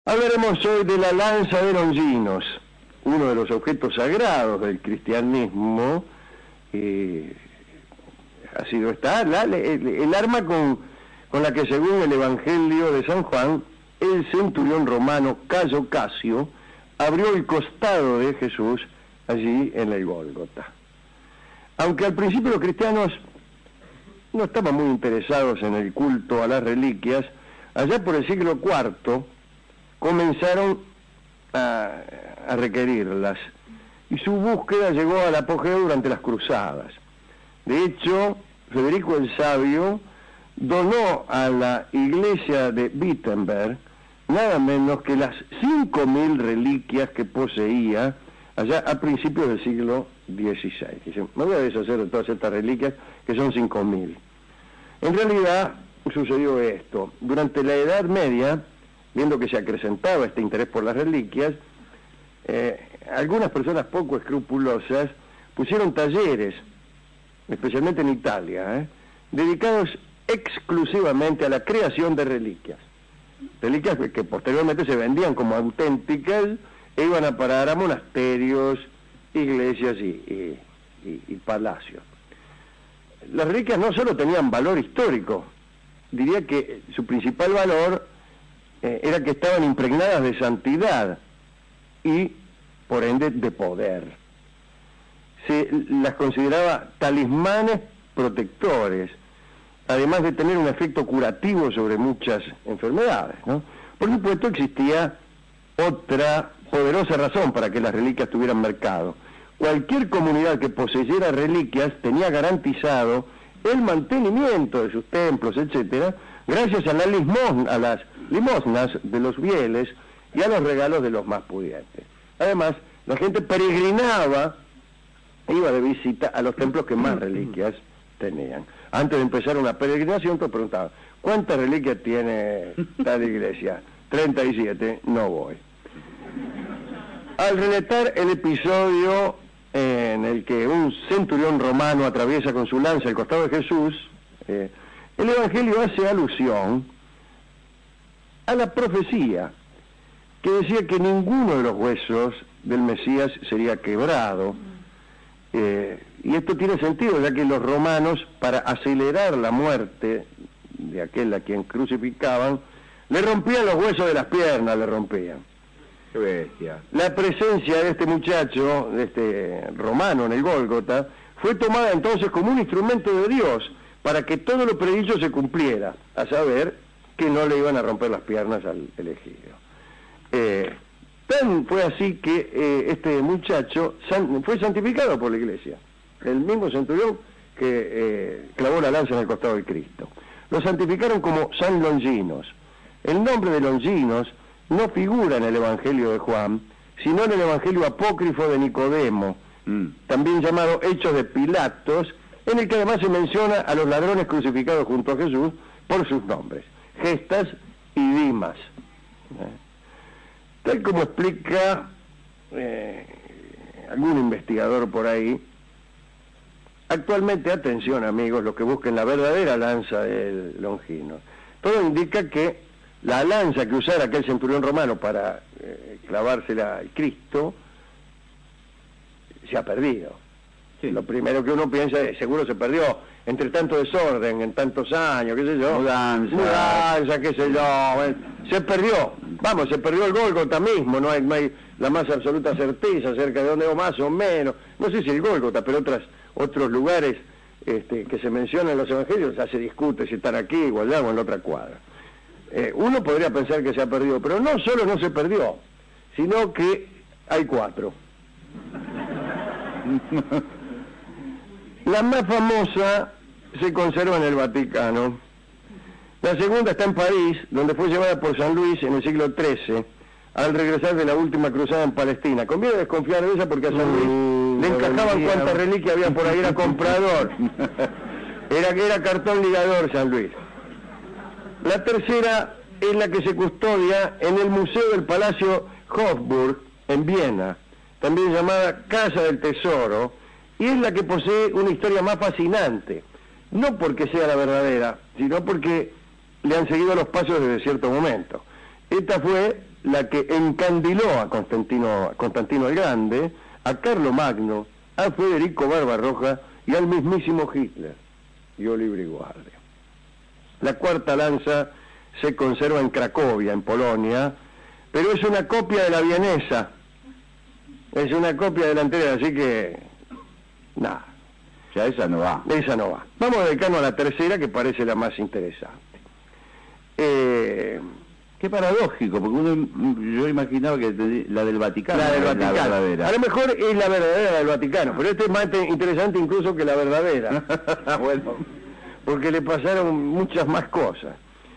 Hablaremos hoy de la lanza de Longinos, uno de los objetos sagrados del cristianismo. Ha sido el arma con la que, según el Evangelio de San Juan, el centurión romano Cayo Casio abrió el costado de Jesús allí en el Gólgota. Aunque al principio los cristianos no estaban muy interesados en el culto a las reliquias, allá por el siglo IV comenzaron a requerirlas, y su búsqueda llegó al apogeo durante las cruzadas. De hecho, Federico el Sabio donó a la iglesia de Wittenberg nada menos que las 5.000 reliquias que poseía allá a principios del siglo XVI. Dicen, me voy a deshacer de todas estas reliquias, que son 5.000. En realidad sucedió esto. Durante la Edad Media, viendo que se acrecentaba este interés por las reliquias, algunas personas poco escrupulosas pusieron talleres, especialmente en Italia, dedicados exclusivamente a la creación de reliquias. Reliquias que posteriormente se vendían como auténticas e iban a parar a monasterios, iglesias y palacios. Las reliquias no solo tenían valor histórico, diría que su principal valor era que estaban impregnadas de santidad y, por ende, de poder. Se las consideraba talismanes protectores, además de tener un efecto curativo sobre muchas enfermedades, ¿no? Por supuesto, existía otra poderosa razón para que las reliquias tuvieran mercado. Cualquier comunidad que poseyera reliquias tenía garantizado el mantenimiento de sus templos, etcétera, gracias a las limosnas de los fieles y a los regalos de los más pudientes. Además, la gente peregrinaba, iba de visita a los templos que más reliquias tenían. Antes de empezar una peregrinación, te preguntaba, ¿cuántas reliquias tiene tal iglesia? 37, no voy. Al relatar el episodio en el que un centurión romano atraviesa con su lanza el costado de Jesús, el Evangelio hace alusión a la profecía que decía que ninguno de los huesos del Mesías sería quebrado. Y esto tiene sentido, ya que los romanos, para acelerar la muerte de aquel a quien crucificaban, le rompían los huesos de las piernas, le rompían. ¡Qué bestia! La presencia de este muchacho, de este romano en el Gólgota, fue tomada entonces como un instrumento de Dios para que todo lo predicho se cumpliera, a saber que no le iban a romper las piernas al elegido. Tan fue así que este muchacho fue santificado por la iglesia, el mismo centurión que clavó la lanza en el costado de Cristo. Lo santificaron como San Longinos. El nombre de Longinos no figura en el Evangelio de Juan, sino en el Evangelio apócrifo de Nicodemo, también llamado Hechos de Pilatos, en el que además se menciona a los ladrones crucificados junto a Jesús por sus nombres, Gestas y Dimas. Tal como explica algún investigador por ahí, actualmente, atención amigos, los que busquen la verdadera lanza del Longinos, todo indica que la lanza que usara aquel centurión romano para clavársela al Cristo se ha perdido. Sí. Lo primero que uno piensa es, seguro se perdió entre tanto desorden, en tantos años, qué sé yo. Mudanza, qué sé yo. Se perdió. Vamos, se perdió el Gólgota mismo, no hay la más absoluta certeza acerca de dónde, o más o menos. No sé si el Gólgota, pero otros lugares que se mencionan en los evangelios, ya se discute si están aquí, igual o en la otra cuadra. Uno podría pensar que se ha perdido, pero no solo no se perdió, sino que hay 4. La más famosa se conserva en el Vaticano. La segunda está en París, donde fue llevada por San Luis en el siglo XIII, al regresar de la última cruzada en Palestina. Conviene desconfiar de esa porque a San Luis le encajaban cuántas reliquias había por ahí, era comprador. Era cartón ligador San Luis. La tercera es la que se custodia en el Museo del Palacio Hofburg, en Viena, también llamada Casa del Tesoro, y es la que posee una historia más fascinante, no porque sea la verdadera, sino porque le han seguido los pasos desde cierto momento. Esta fue la que encandiló a Constantino el Grande, a Carlomagno, a Federico Barbarroja y al mismísimo Hitler. Dio libre y guardia. La cuarta lanza se conserva en Cracovia, en Polonia, pero es una copia de la vienesa. Es una copia de la anterior, así que nada. Ya esa no va. Esa no va. Vamos a dedicarnos a la tercera, que parece la más interesante. Qué paradójico, porque yo imaginaba que la del Vaticano. La del Vaticano. La verdadera. A lo mejor es la verdadera del Vaticano, pero este es más interesante incluso que la verdadera. Bueno, porque le pasaron muchas más cosas.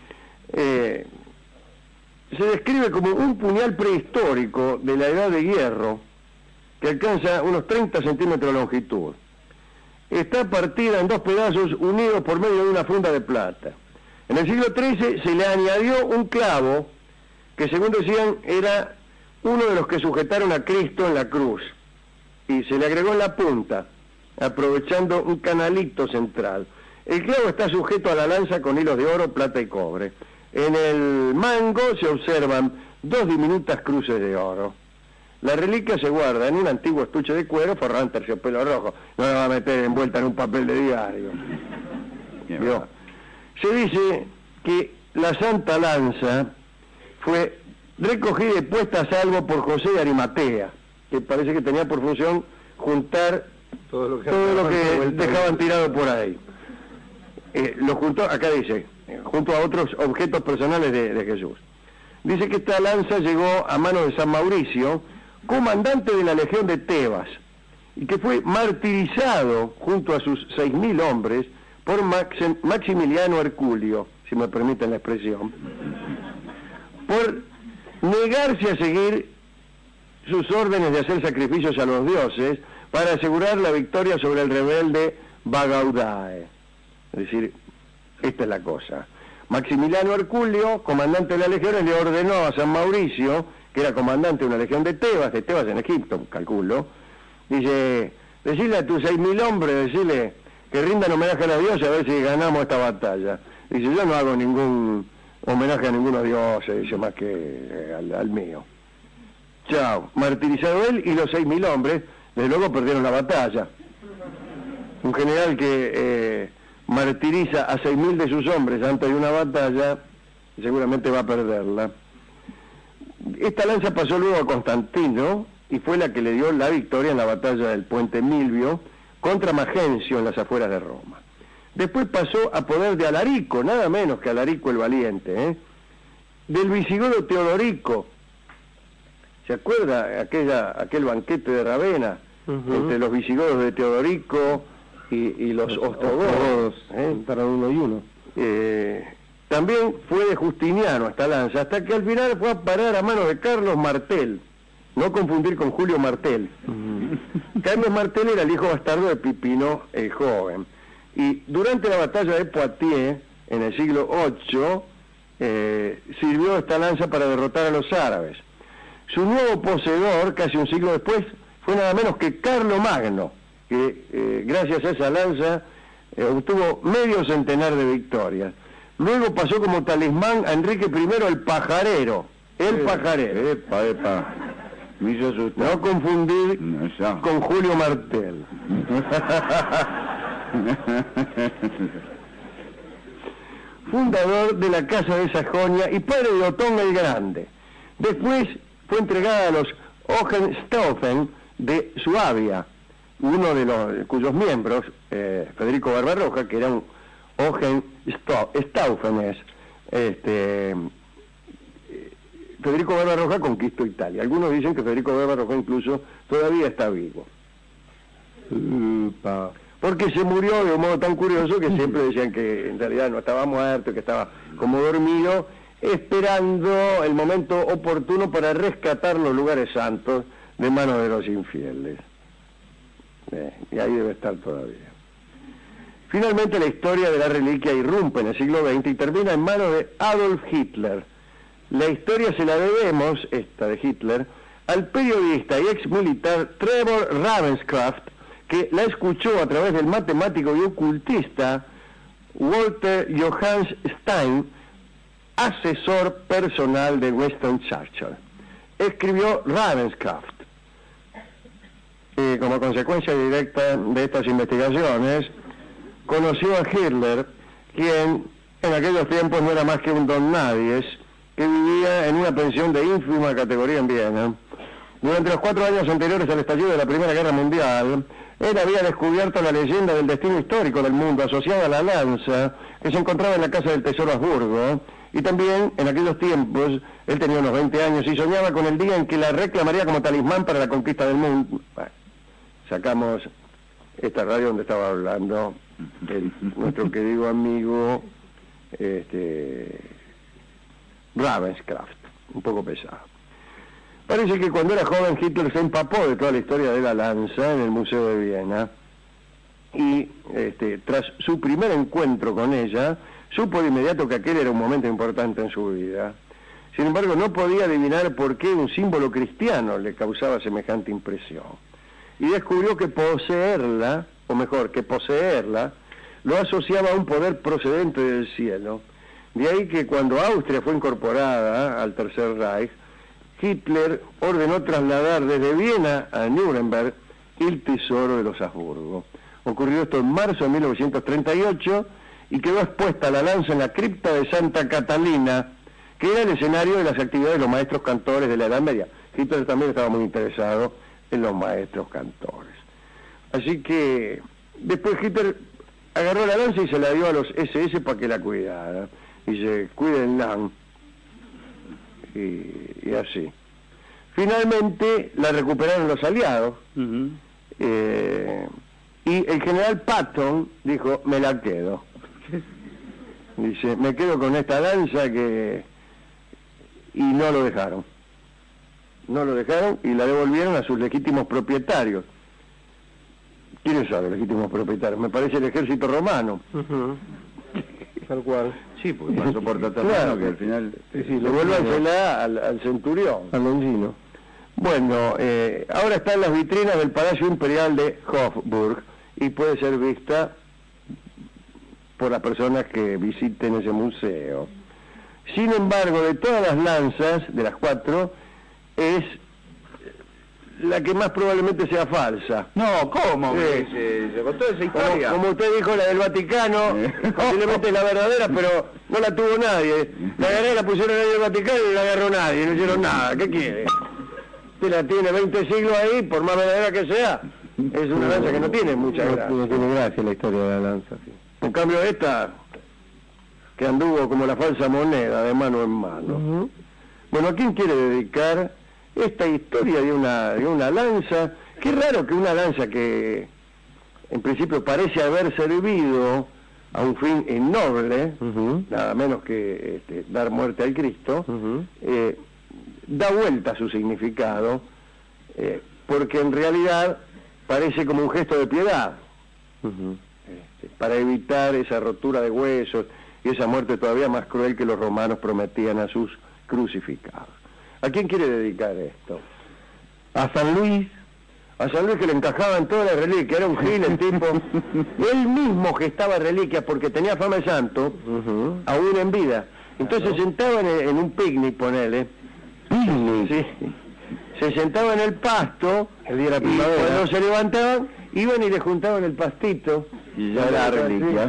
Se describe como un puñal prehistórico de la edad de hierro que alcanza unos 30 centímetros de longitud. Está partida en dos pedazos unidos por medio de una funda de plata. En el siglo XIII se le añadió un clavo que, según decían, era uno de los que sujetaron a Cristo en la cruz, y se le agregó en la punta, aprovechando un canalito central. El clavo está sujeto a la lanza con hilos de oro, plata y cobre. En el mango se observan dos diminutas cruces de oro. La reliquia se guarda en un antiguo estuche de cuero forrado en terciopelo rojo. No la va a meter envuelta en un papel de diario. ¿Vio? Se dice que la Santa Lanza fue recogida y puesta a salvo por José de Arimatea, que parece que tenía por función juntar todo lo que dejaban tirado por ahí. Lo juntó, acá dice, junto a otros objetos personales de Jesús. Dice que esta lanza llegó a manos de San Mauricio, comandante de la Legión de Tebas, y que fue martirizado junto a sus 6.000 hombres por Maximiliano Herculio, si me permiten la expresión, por negarse a seguir sus órdenes de hacer sacrificios a los dioses para asegurar la victoria sobre el rebelde Bagaudae. Es decir, esta es la cosa. Maximiliano Herculio, comandante de la legión, le ordenó a San Mauricio, que era comandante de una legión de Tebas en Egipto, calculo, dice, decirle a tus 6.000 hombres, decirle que rindan homenaje a la diosa a ver si ganamos esta batalla. Dice, yo no hago ningún homenaje a ninguno dioses, dice, más que al mío. Chao, martirizado él y los 6.000 hombres, desde luego perdieron la batalla. Un general que martiriza a 6.000 de sus hombres antes de una batalla, seguramente va a perderla. Esta lanza pasó luego a Constantino y fue la que le dio la victoria en la batalla del puente Milvio contra Magencio en las afueras de Roma. Después pasó a poder de Alarico, nada menos que Alarico el Valiente, del visigodo Teodorico. ¿Se acuerda aquel banquete de Ravenna entre los visigodos de Teodorico y los ostrogodos, para uno y uno? También fue de Justiniano esta lanza, hasta que al final fue a parar a manos de Carlos Martel, no confundir con Julio Martel. Carlos Martel era el hijo bastardo de Pipino el Joven, y durante la batalla de Poitiers, en el siglo VIII, sirvió esta lanza para derrotar a los árabes. Su nuevo poseedor, casi un siglo después, fue nada menos que Carlomagno, que gracias a esa lanza obtuvo medio centenar de victorias. Luego pasó como talismán a Enrique I el Pajarero. Pajarero. Epa. Me hizo asustar. No confundir con Julio Martel. Fundador de la Casa de Sajonia y padre de Otón el Grande. Después fue entregada a los Hohenstaufen de Suabia, uno de cuyos miembros, Federico Barbarroja, que era un Hohenstaufenes, Federico Barbarroja conquistó Italia. Algunos dicen que Federico Barbarroja incluso todavía está vivo. Porque se murió de un modo tan curioso que siempre decían que en realidad no estaba muerto, que estaba como dormido, esperando el momento oportuno para rescatar los lugares santos de manos de los infieles. Y ahí debe estar todavía. Finalmente la historia de la reliquia irrumpe en el siglo XX y termina en manos de Adolf Hitler. La historia se la debemos, esta de Hitler, al periodista y ex militar Trevor Ravenscraft, que la escuchó a través del matemático y ocultista Walter Johannes Stein asesor personal de Winston Churchill. Escribió Ravenscraft. Como consecuencia directa de estas investigaciones, conoció a Hitler, quien en aquellos tiempos no era más que un don nadies, que vivía en una pensión de ínfima categoría en Viena. Durante los 4 años anteriores al estallido de la Primera Guerra Mundial, él había descubierto la leyenda del destino histórico del mundo asociada a la lanza que se encontraba en la Casa del Tesoro Habsburgo, y también en aquellos tiempos él tenía unos 20 años y soñaba con el día en que la reclamaría como talismán para la conquista del mundo. Bueno, sacamos esta radio donde estaba hablando nuestro querido amigo Ravenscraft, un poco pesado. Parece que cuando era joven Hitler se empapó de toda la historia de la lanza en el Museo de Viena y tras su primer encuentro con ella supo de inmediato que aquel era un momento importante en su vida. Sin embargo, no podía adivinar por qué un símbolo cristiano le causaba semejante impresión. Y descubrió que poseerla, o mejor, que poseerla, lo asociaba a un poder procedente del cielo. De ahí que cuando Austria fue incorporada al Tercer Reich, Hitler ordenó trasladar desde Viena a Nuremberg el tesoro de los Habsburgo. Ocurrió esto en marzo de 1938 y quedó expuesta la lanza en la cripta de Santa Catalina, que era el escenario de las actividades de los maestros cantores de la Edad Media. Hitler también estaba muy interesado en los maestros cantores. Así que después Hitler agarró la lanza y se la dio a los SS para que la cuidaran. Y dice, cuídenla. Y así. Finalmente la recuperaron los aliados. Y el general Patton dijo, me la quedo. Dice, me quedo con esta lanza y no lo dejaron. No lo dejaron y la devolvieron a sus legítimos propietarios. ¿Quiénes son los legítimos propietarios? Me parece el ejército romano. Tal cual. Sí, porque pasó por Tatarano, claro, que al final... Sí, lo vuelvansela al centurión. Al Longino. Bueno, ahora está en las vitrinas del Palacio Imperial de Hofburg y puede ser vista por las personas que visiten ese museo. Sin embargo, de todas las lanzas, de las 4, es la que más probablemente sea falsa. No, ¿cómo? Se contó esa historia. Como usted dijo, la del Vaticano, posiblemente es la verdadera, pero no la tuvo nadie. La agarré, la pusieron ahí del Vaticano y la agarró nadie, no hicieron nada. ¿Qué quiere? Usted la tiene 20 siglos ahí, por más verdadera que sea, es una lanza que no tiene mucha gracia. No tiene gracia la historia de la lanza, sí. En cambio esta, que anduvo como la falsa moneda, de mano en mano. Bueno, ¿a quién quiere dedicar esta historia de una lanza? Qué raro que una lanza que en principio parece haber servido a un fin innoble, nada menos que dar muerte al Cristo, da vuelta a su significado, porque en realidad parece como un gesto de piedad, para evitar esa rotura de huesos y esa muerte todavía más cruel que los romanos prometían a sus crucificados. ¿A quién quiere dedicar esto? A San Luis. A San Luis, que le encajaba en toda la reliquia, era un gil el tipo. Él mismo gestaba reliquias porque tenía fama de santo, aún en vida. Entonces se sentaba en un picnic, ponele. Sí. Se sentaba en el pasto, el día de la y primavera. cuando se levantaban, iban y le juntaban el pastito. Y ya la reliquia.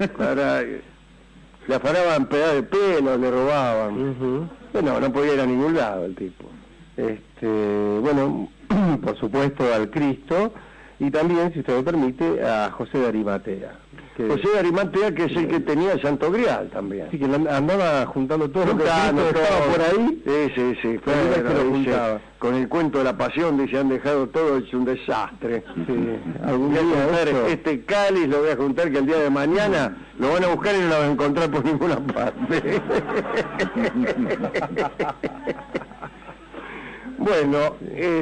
Le afanaban pedazos de pelo, le robaban. Bueno, no podía ir a ningún lado el tipo. Bueno, por supuesto al Cristo, y también, si usted me permite, a José de Arimatea. José de Arimatea, que es el que tenía el Santo Grial también. Sí, que andaba juntando todo lo que Cristo estaba por ahí. Sí. Juntaba. Con el cuento de la pasión, dice, han dejado todo hecho un desastre. Sí. Algún Voy a día juntar esto... este cáliz, lo voy a juntar, que el día de mañana lo van a buscar y no lo van a encontrar por ninguna parte. Bueno,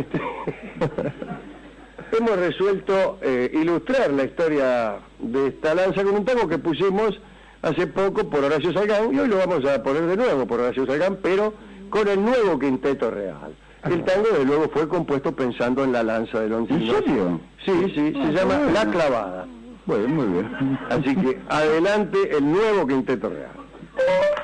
hemos resuelto ilustrar la historia de esta lanza con un tango que pusimos hace poco por Horacio Salgán, y hoy lo vamos a poner de nuevo por Horacio Salgán, pero con el nuevo quinteto real. El tango, de luego, fue compuesto pensando en la lanza de Longino. ¿En serio? Sí, se llama La Clavada. Bueno, muy bien. Así que adelante el nuevo quinteto real.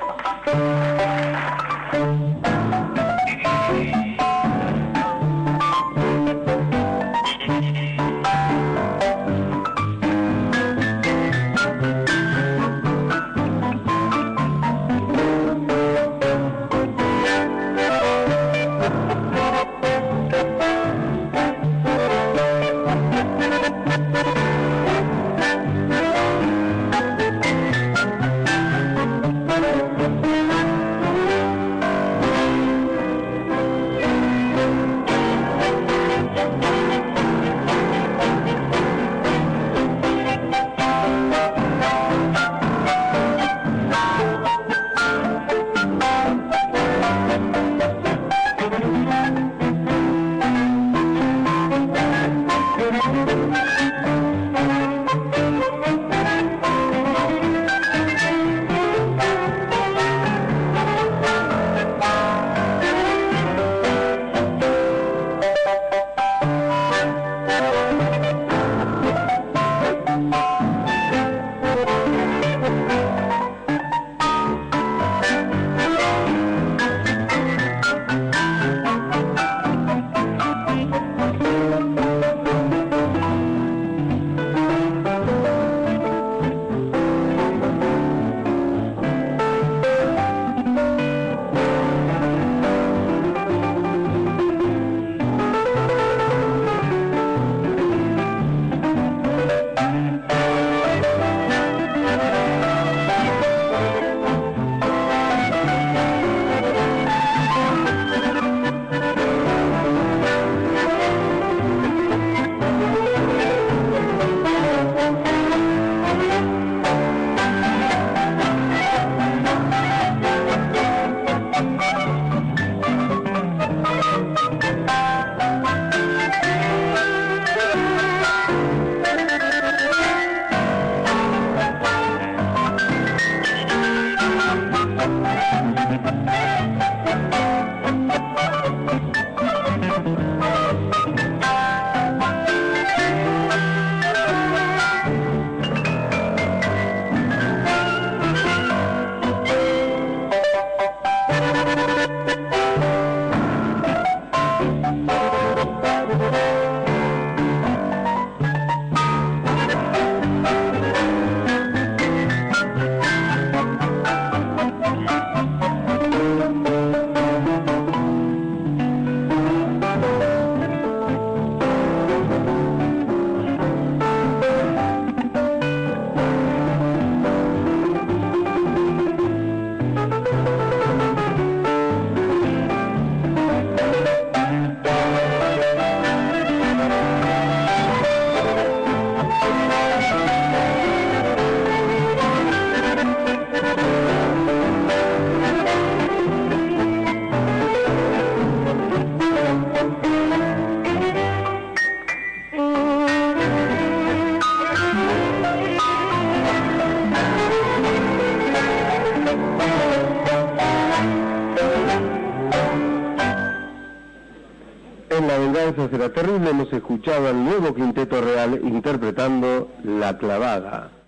Será terrible, hemos escuchado al nuevo Quinteto Real interpretando La Clavada.